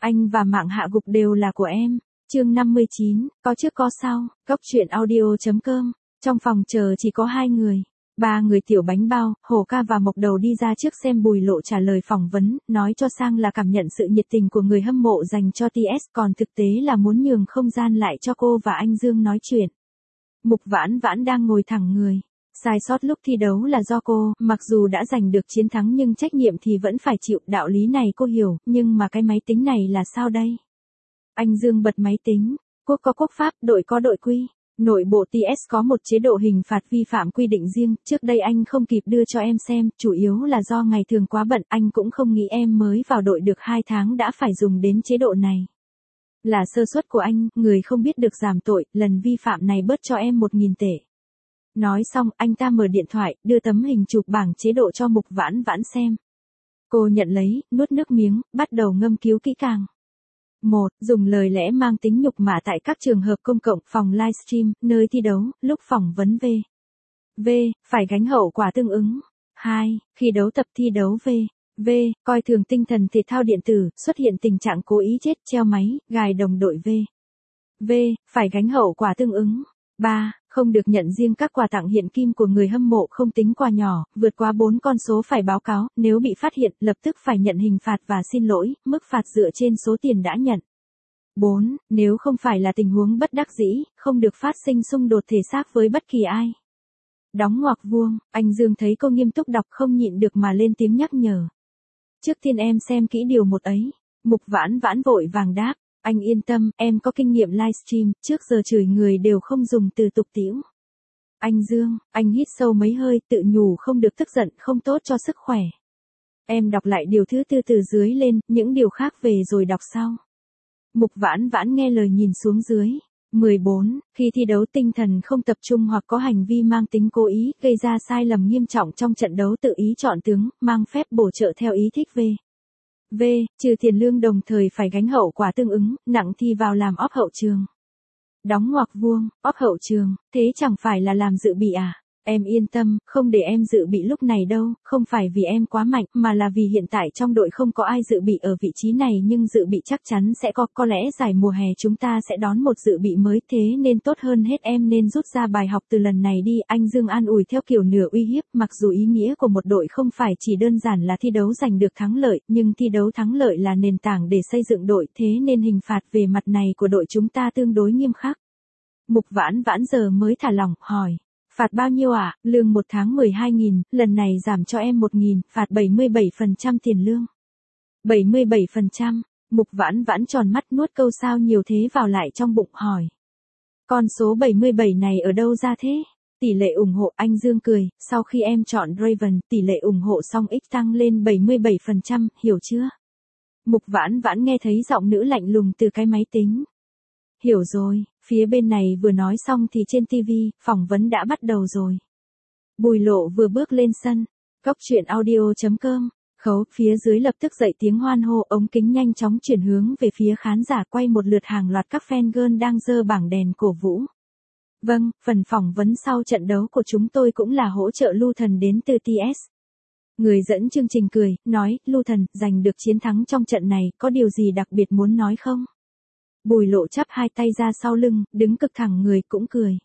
Anh và mạng hạ gục đều là của em. Chương 59, có trước có sau, Góc truyện audio.com. Trong phòng chờ chỉ có 2 người. 3 người Tiểu Bánh Bao, Hồ Ca và Mộc Đầu đi ra trước xem Bùi Lộ trả lời phỏng vấn, nói cho sang là cảm nhận sự nhiệt tình của người hâm mộ dành cho TS, còn thực tế là muốn nhường không gian lại cho cô và anh Dương nói chuyện. Mục Vãn Vãn đang ngồi thẳng người. Sai sót lúc thi đấu là do cô, mặc dù đã giành được chiến thắng nhưng trách nhiệm thì vẫn phải chịu, đạo lý này cô hiểu, nhưng mà cái máy tính này là sao đây? Anh Dương bật máy tính, quốc có quốc pháp, đội có đội quy. Nội bộ TS có một chế độ hình phạt vi phạm quy định riêng, trước đây anh không kịp đưa cho em xem, chủ yếu là do ngày thường quá bận, anh cũng không nghĩ em mới vào đội được 2 tháng đã phải dùng đến chế độ này. Là sơ suất của anh, người không biết được giảm tội, lần vi phạm này bớt cho em 1.000 tệ. Nói xong, anh ta mở điện thoại, đưa tấm hình chụp bảng chế độ cho Mục Vãn Vãn xem. Cô nhận lấy, nuốt nước miếng, bắt đầu ngâm cứu kỹ càng. 1. Dùng lời lẽ mang tính nhục mạ tại các trường hợp công cộng, phòng livestream, nơi thi đấu, lúc phỏng vấn V. Phải gánh hậu quả tương ứng. 2. Khi đấu tập thi đấu V. Coi thường tinh thần thể thao điện tử, xuất hiện tình trạng cố ý chết, treo máy, gài đồng đội V. Phải gánh hậu quả tương ứng. 3. Không được nhận riêng các quà tặng hiện kim của người hâm mộ, không tính quà nhỏ, vượt quá 4 con số phải báo cáo, nếu bị phát hiện, lập tức phải nhận hình phạt và xin lỗi, mức phạt dựa trên số tiền đã nhận. 4. Nếu không phải là tình huống bất đắc dĩ, không được phát sinh xung đột thể xác với bất kỳ ai. Đóng ngoặc vuông, anh Dương thấy cô nghiêm túc đọc không nhịn được mà lên tiếng nhắc nhở. Trước tiên em xem kỹ điều 1 ấy. Mục Vãn Vãn vội vàng đáp. Anh yên tâm, em có kinh nghiệm livestream, trước giờ chửi người đều không dùng từ tục tĩu. Anh Dương, anh hít sâu mấy hơi, tự nhủ không được tức giận, không tốt cho sức khỏe. Em đọc lại điều thứ 4 từ dưới lên, những điều khác về rồi đọc sau. Mục Vãn Vãn nghe lời nhìn xuống dưới. 14. Khi thi đấu tinh thần không tập trung hoặc có hành vi mang tính cố ý, gây ra sai lầm nghiêm trọng trong trận đấu, tự ý chọn tướng, mang phép bổ trợ theo ý thích V. Trừ tiền lương đồng thời phải gánh hậu quả tương ứng, nặng thì vào làm óp hậu trường. Đóng ngoặc vuông, óp hậu trường, thế chẳng phải là làm dự bị à? Em yên tâm, không để em dự bị lúc này đâu, không phải vì em quá mạnh, mà là vì hiện tại trong đội không có ai dự bị ở vị trí này, nhưng dự bị chắc chắn sẽ có lẽ giải mùa hè chúng ta sẽ đón một dự bị mới, thế nên tốt hơn hết em nên rút ra bài học từ lần này đi. Anh Dương an ủi theo kiểu nửa uy hiếp, mặc dù ý nghĩa của một đội không phải chỉ đơn giản là thi đấu giành được thắng lợi, nhưng thi đấu thắng lợi là nền tảng để xây dựng đội, thế nên hình phạt về mặt này của đội chúng ta tương đối nghiêm khắc. Mục Vãn Vãn giờ mới thả lỏng, hỏi. Phạt bao nhiêu ạ? Lương 1 tháng 12.000, lần này giảm cho em 1.000, phạt 77% tiền lương. 77%, Mục Vãn Vãn tròn mắt nuốt câu sao nhiều thế vào lại trong bụng, hỏi. Con số 77 này ở đâu ra thế? Tỷ lệ ủng hộ, anh Dương cười, sau khi em chọn Raven, tỷ lệ ủng hộ song X tăng lên 77%, hiểu chưa? Mục Vãn Vãn nghe thấy giọng nữ lạnh lùng từ cái máy tính. Hiểu rồi, phía bên này vừa nói xong thì trên TV, phỏng vấn đã bắt đầu rồi. Bùi Lộ vừa bước lên sân. Góc truyện audio.com. Khấu, phía dưới lập tức dậy tiếng hoan hô, ống kính nhanh chóng chuyển hướng về phía khán giả, quay một lượt hàng loạt các fan girl đang giơ bảng đèn cổ vũ. Vâng, phần phỏng vấn sau trận đấu của chúng tôi cũng là hỗ trợ Lưu Thần đến từ TS. Người dẫn chương trình cười, nói, Lưu Thần, giành được chiến thắng trong trận này, có điều gì đặc biệt muốn nói không? Bùi Lộ chắp 2 tay ra sau lưng, đứng cực thẳng người, cũng cười.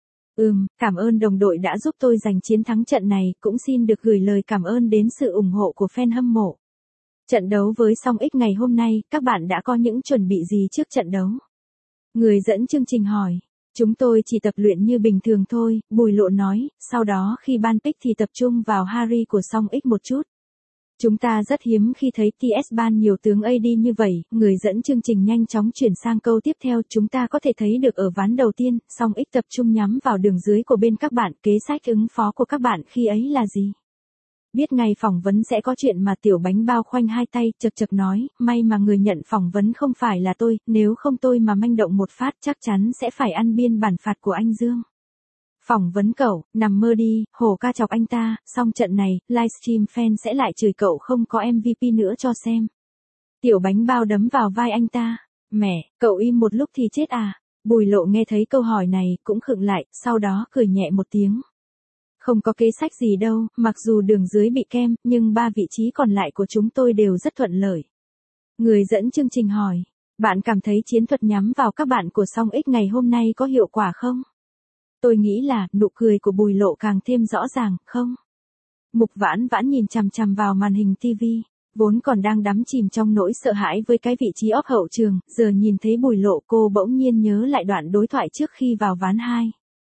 Cảm ơn đồng đội đã giúp tôi giành chiến thắng trận này, cũng xin được gửi lời cảm ơn đến sự ủng hộ của fan hâm mộ. Trận đấu với song X ngày hôm nay, các bạn đã có những chuẩn bị gì trước trận đấu? Người dẫn chương trình hỏi. Chúng tôi chỉ tập luyện như bình thường thôi, Bùi Lộ nói, sau đó khi ban pick thì tập trung vào Harry của song X một chút. Chúng ta rất hiếm khi thấy TS ban nhiều tướng AD như vậy, người dẫn chương trình nhanh chóng chuyển sang câu tiếp theo, chúng ta có thể thấy được ở ván đầu tiên, song X tập trung nhắm vào đường dưới của bên các bạn, kế sách ứng phó của các bạn khi ấy là gì? Biết ngày phỏng vấn sẽ có chuyện mà Tiểu Bánh Bao khoanh 2 tay, chật chật nói, may mà người nhận phỏng vấn không phải là tôi, nếu không tôi mà manh động một phát chắc chắn sẽ phải ăn biên bản phạt của anh Dương. Phỏng vấn cậu, nằm mơ đi, Hồ Ca chọc anh ta, xong trận này, livestream fan sẽ lại chửi cậu không có MVP nữa cho xem. Tiểu Bánh Bao đấm vào vai anh ta. Mẹ, cậu im một lúc thì chết à? Bùi Lộ nghe thấy câu hỏi này, cũng khựng lại, sau đó cười nhẹ một tiếng. Không có kế sách gì đâu, mặc dù đường dưới bị kem, nhưng 3 vị trí còn lại của chúng tôi đều rất thuận lợi. Người dẫn chương trình hỏi, bạn cảm thấy chiến thuật nhắm vào các bạn của Song X ngày hôm nay có hiệu quả không? Tôi nghĩ là, nụ cười của Bùi Lộ càng thêm rõ ràng, không? Mục Vãn Vãn nhìn chằm chằm vào màn hình TV, vốn còn đang đắm chìm trong nỗi sợ hãi với cái vị trí óc hậu trường, giờ nhìn thấy Bùi Lộ cô bỗng nhiên nhớ lại đoạn đối thoại trước khi vào ván 2.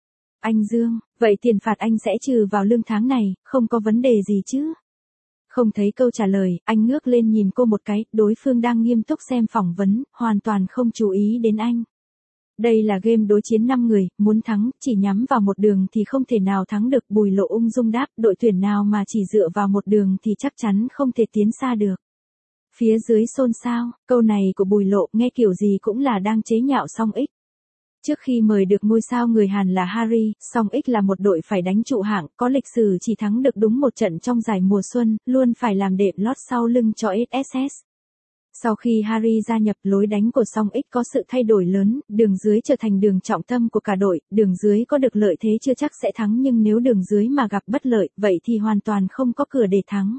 Anh Dương, vậy tiền phạt anh sẽ trừ vào lương tháng này, không có vấn đề gì chứ? Không thấy câu trả lời, anh ngước lên nhìn cô một cái, đối phương đang nghiêm túc xem phỏng vấn, hoàn toàn không chú ý đến anh. Đây là game đối chiến 5 người, muốn thắng, chỉ nhắm vào một đường thì không thể nào thắng được. Bùi Lộ ung dung đáp, đội tuyển nào mà chỉ dựa vào một đường thì chắc chắn không thể tiến xa được. Phía dưới xôn xao, câu này của Bùi Lộ nghe kiểu gì cũng là đang chế nhạo Song X. Trước khi mời được ngôi sao người Hàn là Harry, Song X là một đội phải đánh trụ hạng, có lịch sử chỉ thắng được đúng một trận trong giải mùa xuân, luôn phải làm đệm lót sau lưng cho SSS. Sau khi Harry gia nhập, lối đánh của Song X có sự thay đổi lớn, đường dưới trở thành đường trọng tâm của cả đội, đường dưới có được lợi thế chưa chắc sẽ thắng, nhưng nếu đường dưới mà gặp bất lợi, vậy thì hoàn toàn không có cửa để thắng.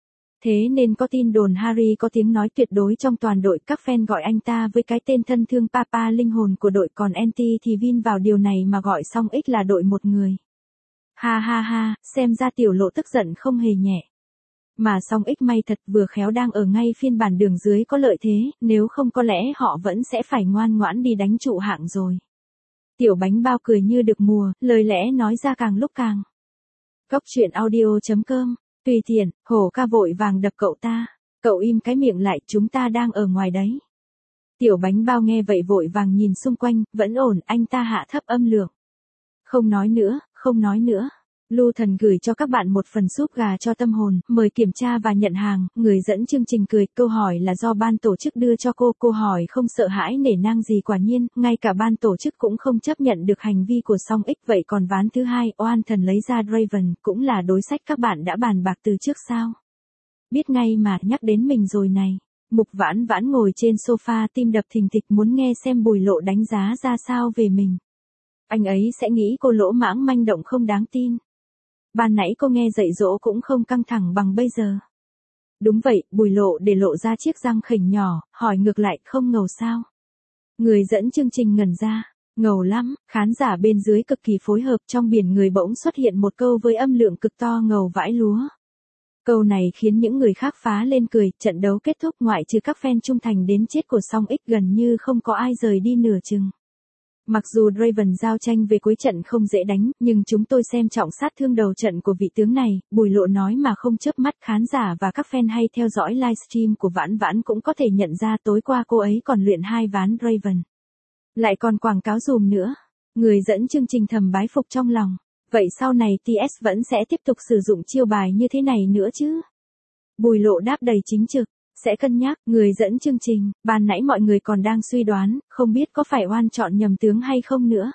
Thế nên có tin đồn Harry có tiếng nói tuyệt đối trong toàn đội, các fan gọi anh ta với cái tên thân thương Papa linh hồn của đội, còn anti thì vin vào điều này mà gọi Song X là đội một người. Ha ha ha, xem ra Tiểu Lộ tức giận không hề nhẹ. Mà Song X may thật, vừa khéo đang ở ngay phiên bản đường dưới có lợi thế, nếu không có lẽ họ vẫn sẽ phải ngoan ngoãn đi đánh trụ hạng rồi. Tiểu Bánh Bao cười như được mùa, lời lẽ nói ra càng lúc càng. Góc truyện audio.com, tùy tiện, Hổ Ca vội vàng đập cậu ta. Cậu im cái miệng lại, chúng ta đang ở ngoài đấy. Tiểu Bánh Bao nghe vậy vội vàng nhìn xung quanh, vẫn ổn, anh ta hạ thấp âm lượng. Không nói nữa, không nói nữa. Lưu Thần gửi cho các bạn một phần súp gà cho tâm hồn, mời kiểm tra và nhận hàng. Người dẫn chương trình cười, câu hỏi là do ban tổ chức đưa cho cô hỏi không sợ hãi nể nang gì, quả nhiên, ngay cả ban tổ chức cũng không chấp nhận được hành vi của Song X. Vậy còn ván thứ hai, Oan Thần lấy ra Draven, cũng là đối sách các bạn đã bàn bạc từ trước sao? Biết ngay mà, nhắc đến mình rồi này. Mục Vãn Vãn ngồi trên sofa tim đập thình thịch muốn nghe xem Bùi Lộ đánh giá ra sao về mình. Anh ấy sẽ nghĩ cô lỗ mãng manh động không đáng tin. Ban nãy cô nghe dạy dỗ cũng không căng thẳng bằng bây giờ. Đúng vậy, Bùi Lộ để lộ ra chiếc răng khỉnh nhỏ, hỏi ngược lại, không ngầu sao? Người dẫn chương trình ngẩn ra, ngầu lắm, khán giả bên dưới cực kỳ phối hợp, trong biển người bỗng xuất hiện một câu với âm lượng cực to, ngầu vãi lúa. Câu này khiến những người khác phá lên cười, trận đấu kết thúc, ngoại trừ các fan trung thành đến chết của Song X gần như không có ai rời đi nửa chừng. Mặc dù Draven giao tranh về cuối trận không dễ đánh, nhưng chúng tôi xem trọng sát thương đầu trận của vị tướng này, Bùi Lộ nói mà không chớp mắt. Khán giả và các fan hay theo dõi livestream của Vãn Vãn cũng có thể nhận ra tối qua cô ấy còn luyện 2 ván Draven. Lại còn quảng cáo dùm nữa. Người dẫn chương trình thầm bái phục trong lòng. Vậy sau này TS vẫn sẽ tiếp tục sử dụng chiêu bài như thế này nữa chứ? Bùi Lộ đáp đầy chính trực. Sẽ cân nhắc. Người dẫn chương trình, ban nãy mọi người còn đang suy đoán, không biết có phải Oan chọn nhầm tướng hay không nữa.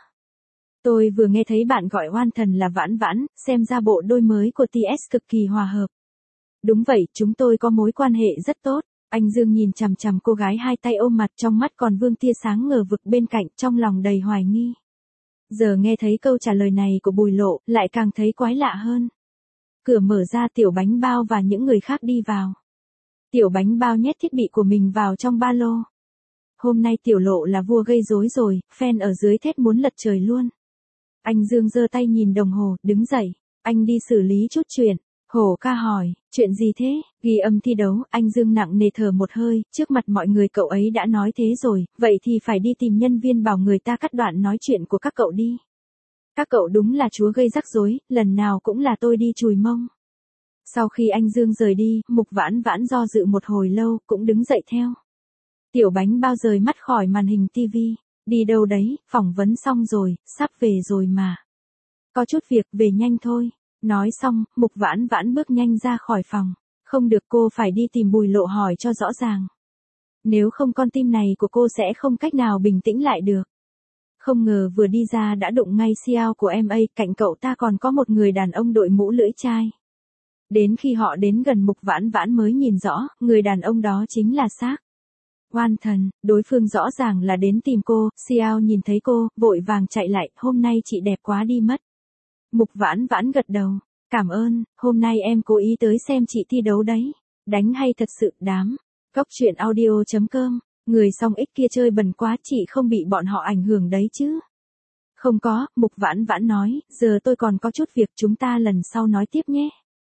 Tôi vừa nghe thấy bạn gọi Oan Thần là Vãn Vãn, xem ra bộ đôi mới của TS cực kỳ hòa hợp. Đúng vậy, chúng tôi có mối quan hệ rất tốt. Anh Dương nhìn chằm chằm cô gái hai tay ôm mặt, trong mắt còn vương tia sáng ngờ vực bên cạnh, trong lòng đầy hoài nghi. Giờ nghe thấy câu trả lời này của Bùi Lộ, lại càng thấy quái lạ hơn. Cửa mở ra, Tiểu Bánh Bao và những người khác đi vào. Tiểu Bánh Bao nhét thiết bị của mình vào trong ba lô. Hôm nay Tiểu Lộ là vua gây rối rồi, fan ở dưới thét muốn lật trời luôn. Anh Dương giơ tay nhìn đồng hồ, đứng dậy. Anh đi xử lý chút chuyện. Hổ Ca hỏi, chuyện gì thế? Ghi âm thi đấu, anh Dương nặng nề thở một hơi, trước mặt mọi người cậu ấy đã nói thế rồi, vậy thì phải đi tìm nhân viên bảo người ta cắt đoạn nói chuyện của các cậu đi. Các cậu đúng là chúa gây rắc rối, lần nào cũng là tôi đi chùi mông. Sau khi anh Dương rời đi, Mục Vãn Vãn do dự một hồi lâu, cũng đứng dậy theo. Tiểu Bánh Bao rời mắt khỏi màn hình TV. Đi đâu đấy, phỏng vấn xong rồi, sắp về rồi mà. Có chút việc, về nhanh thôi. Nói xong, Mục Vãn Vãn bước nhanh ra khỏi phòng. Không được, cô phải đi tìm Bùi Lộ hỏi cho rõ ràng. Nếu không con tim này của cô sẽ không cách nào bình tĩnh lại được. Không ngờ vừa đi ra đã đụng ngay CEO của MA, cạnh cậu ta còn có một người đàn ông đội mũ lưỡi chai. Đến khi họ đến gần Mục Vãn Vãn mới nhìn rõ, người đàn ông đó chính là Xác. Oan Thần, đối phương rõ ràng là đến tìm cô. Xiao nhìn thấy cô, vội vàng chạy lại, hôm nay chị đẹp quá đi mất. Mục Vãn Vãn gật đầu, cảm ơn, hôm nay em cố ý tới xem chị thi đấu đấy. Đánh hay thật sự, đám. Cóc truyện audio.com, người song ích kia chơi bẩn quá chị không bị bọn họ ảnh hưởng đấy chứ. Không có, Mục Vãn Vãn nói, giờ tôi còn có chút việc chúng ta lần sau nói tiếp nhé.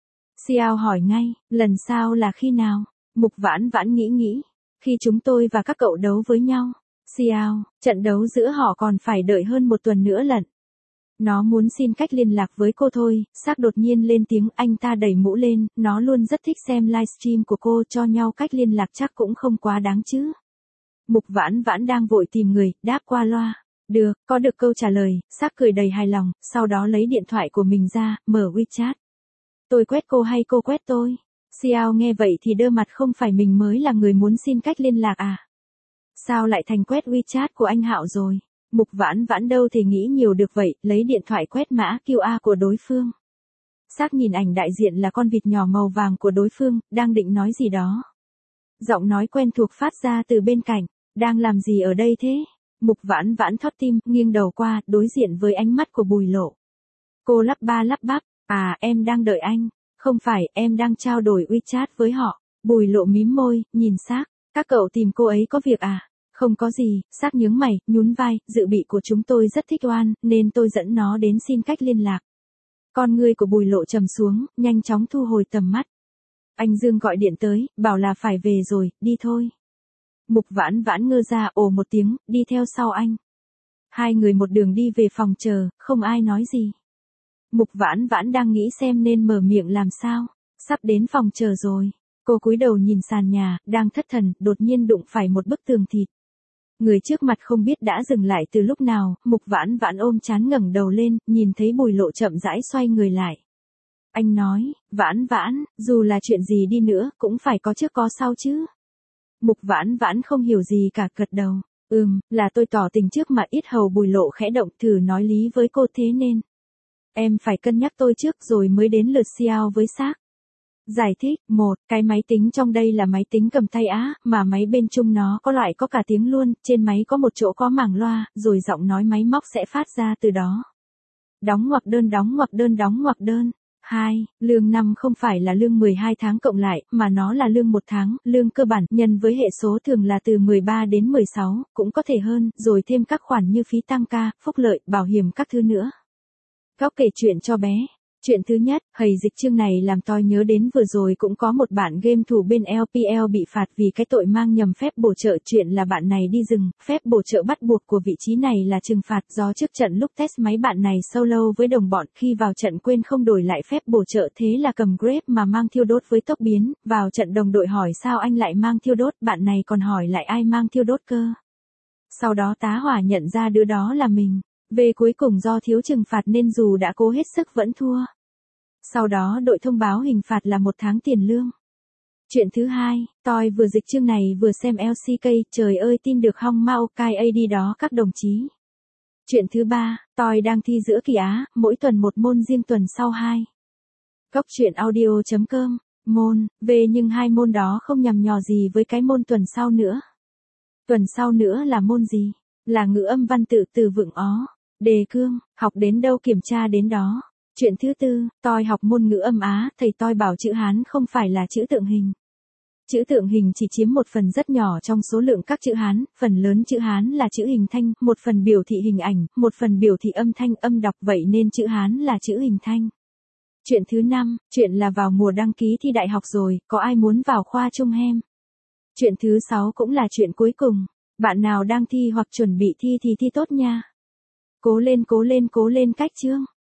Xiao hỏi ngay, lần sau là khi nào? Mục Vãn Vãn nghĩ, khi chúng tôi và các cậu đấu với nhau. Xiao, trận đấu giữa họ còn phải đợi hơn một tuần nữa lận. Nó muốn xin cách liên lạc với cô thôi, Sắc đột nhiên lên tiếng, anh ta đẩy mũ lên, nó luôn rất thích xem livestream của cô, cho nhau cách liên lạc chắc cũng không quá đáng chứ. Mục Vãn Vãn đang vội tìm người, đáp qua loa. Được, có được câu trả lời, Sắc cười đầy hài lòng, sau đó lấy điện thoại của mình ra, mở WeChat. Tôi quét cô hay cô quét tôi? Xiao nghe vậy thì đơ mặt, không phải mình mới là người muốn xin cách liên lạc à? Sao lại thành quét WeChat của anh Hạo rồi? Mục Vãn Vãn đâu thể nghĩ nhiều được vậy, lấy điện thoại quét mã QR của đối phương. Sắc nhìn ảnh đại diện là con vịt nhỏ màu vàng của đối phương, đang định nói gì đó. Giọng nói quen thuộc phát ra từ bên cạnh, đang làm gì ở đây thế? Mục Vãn Vãn thót tim, nghiêng đầu qua, đối diện với ánh mắt của Bùi Lộ. Cô lắp ba lắp bắp, à em đang đợi anh, không phải, em đang trao đổi WeChat với họ. Bùi Lộ mím môi, nhìn Sắc, các cậu tìm cô ấy có việc à? Không có gì, Sắc nhướng mày, nhún vai, dự bị của chúng tôi rất thích Oan, nên tôi dẫn nó đến xin cách liên lạc. Con ngươi của Bùi Lộ trầm xuống, nhanh chóng thu hồi tầm mắt. Anh Dương gọi điện tới, bảo là phải về rồi, đi thôi. Mục Vãn Vãn ngơ ra, ồ một tiếng, đi theo sau anh. Hai người một đường đi về phòng chờ, không ai nói gì. Mục Vãn Vãn đang nghĩ xem nên mở miệng làm sao, sắp đến phòng chờ rồi. Cô cúi đầu nhìn sàn nhà, đang thất thần, đột nhiên đụng phải một bức tường thịt. Người trước mặt không biết đã dừng lại từ lúc nào, Mục Vãn Vãn ôm trán ngẩng đầu lên, nhìn thấy Bùi Lộ chậm rãi xoay người lại. Anh nói, Vãn Vãn, dù là chuyện gì đi nữa, cũng phải có trước có sau chứ. Mục Vãn Vãn không hiểu gì cả, gật đầu. Là tôi tỏ tình trước mà ít hầu. Bùi Lộ khẽ động, thử nói lý với cô, thế nên em phải cân nhắc tôi trước rồi mới đến lượt Xiao với Sắc. Giải thích, cái máy tính trong đây là máy tính cầm tay á, mà máy bên chung nó có loại có cả tiếng luôn, trên máy có một chỗ có màng loa, rồi giọng nói máy móc sẽ phát ra từ đó. Đóng ngoặc đơn, đóng ngoặc đơn, đóng ngoặc đơn. 2. Lương năm không phải là lương 12 tháng cộng lại, mà nó là lương 1 tháng, lương cơ bản, nhân với hệ số thường là từ 13 đến 16, cũng có thể hơn, rồi thêm các khoản như phí tăng ca, phúc lợi, bảo hiểm các thứ nữa. Góc kể chuyện cho bé. Chuyện thứ nhất, hầy dịch chương này làm tôi nhớ đến vừa rồi cũng có một bạn game thủ bên LPL bị phạt vì cái tội mang nhầm phép bổ trợ. Chuyện là bạn này đi rừng, phép bổ trợ bắt buộc của vị trí này là trừng phạt do trước trận lúc test máy bạn này solo với đồng bọn, khi vào trận quên không đổi lại phép bổ trợ, thế là cầm grep mà mang thiêu đốt với tốc biến. Vào trận đồng đội hỏi sao anh lại mang thiêu đốt, bạn này còn hỏi lại ai mang thiêu đốt cơ. Sau đó tá hỏa nhận ra đứa đó là mình. Về cuối cùng do thiếu trừng phạt nên dù đã cố hết sức vẫn thua. Sau đó đội thông báo hình phạt là 1 tháng tiền lương. Chuyện thứ hai, tôi vừa dịch chương này vừa xem LCK, trời ơi tin được Hong Mao Kai AD đó các đồng chí. Chuyện thứ ba, tôi đang thi giữa kỳ Á, mỗi tuần một môn riêng, tuần sau 2. Cóc truyện audio.com, môn, về nhưng 2 môn đó không nhằm nhò gì với cái môn tuần sau nữa. Tuần sau nữa là môn gì? Là ngữ âm văn tự, từ vựng ó, đề cương, học đến đâu kiểm tra đến đó. Chuyện thứ tư, tôi học môn ngữ âm Á, thầy tôi bảo chữ Hán không phải là chữ tượng hình. Chữ tượng hình chỉ chiếm một phần rất nhỏ trong số lượng các chữ Hán, phần lớn chữ Hán là chữ hình thanh, một phần biểu thị hình ảnh, một phần biểu thị âm thanh, âm đọc, vậy nên chữ Hán là chữ hình thanh. Chuyện thứ năm, chuyện là vào mùa đăng ký thi đại học rồi, có ai muốn vào khoa Trung Hem? Chuyện thứ 6 cũng là chuyện cuối cùng, bạn nào đang thi hoặc chuẩn bị thi thì thi tốt nha. Cố lên, cố lên, cố lên cách chương.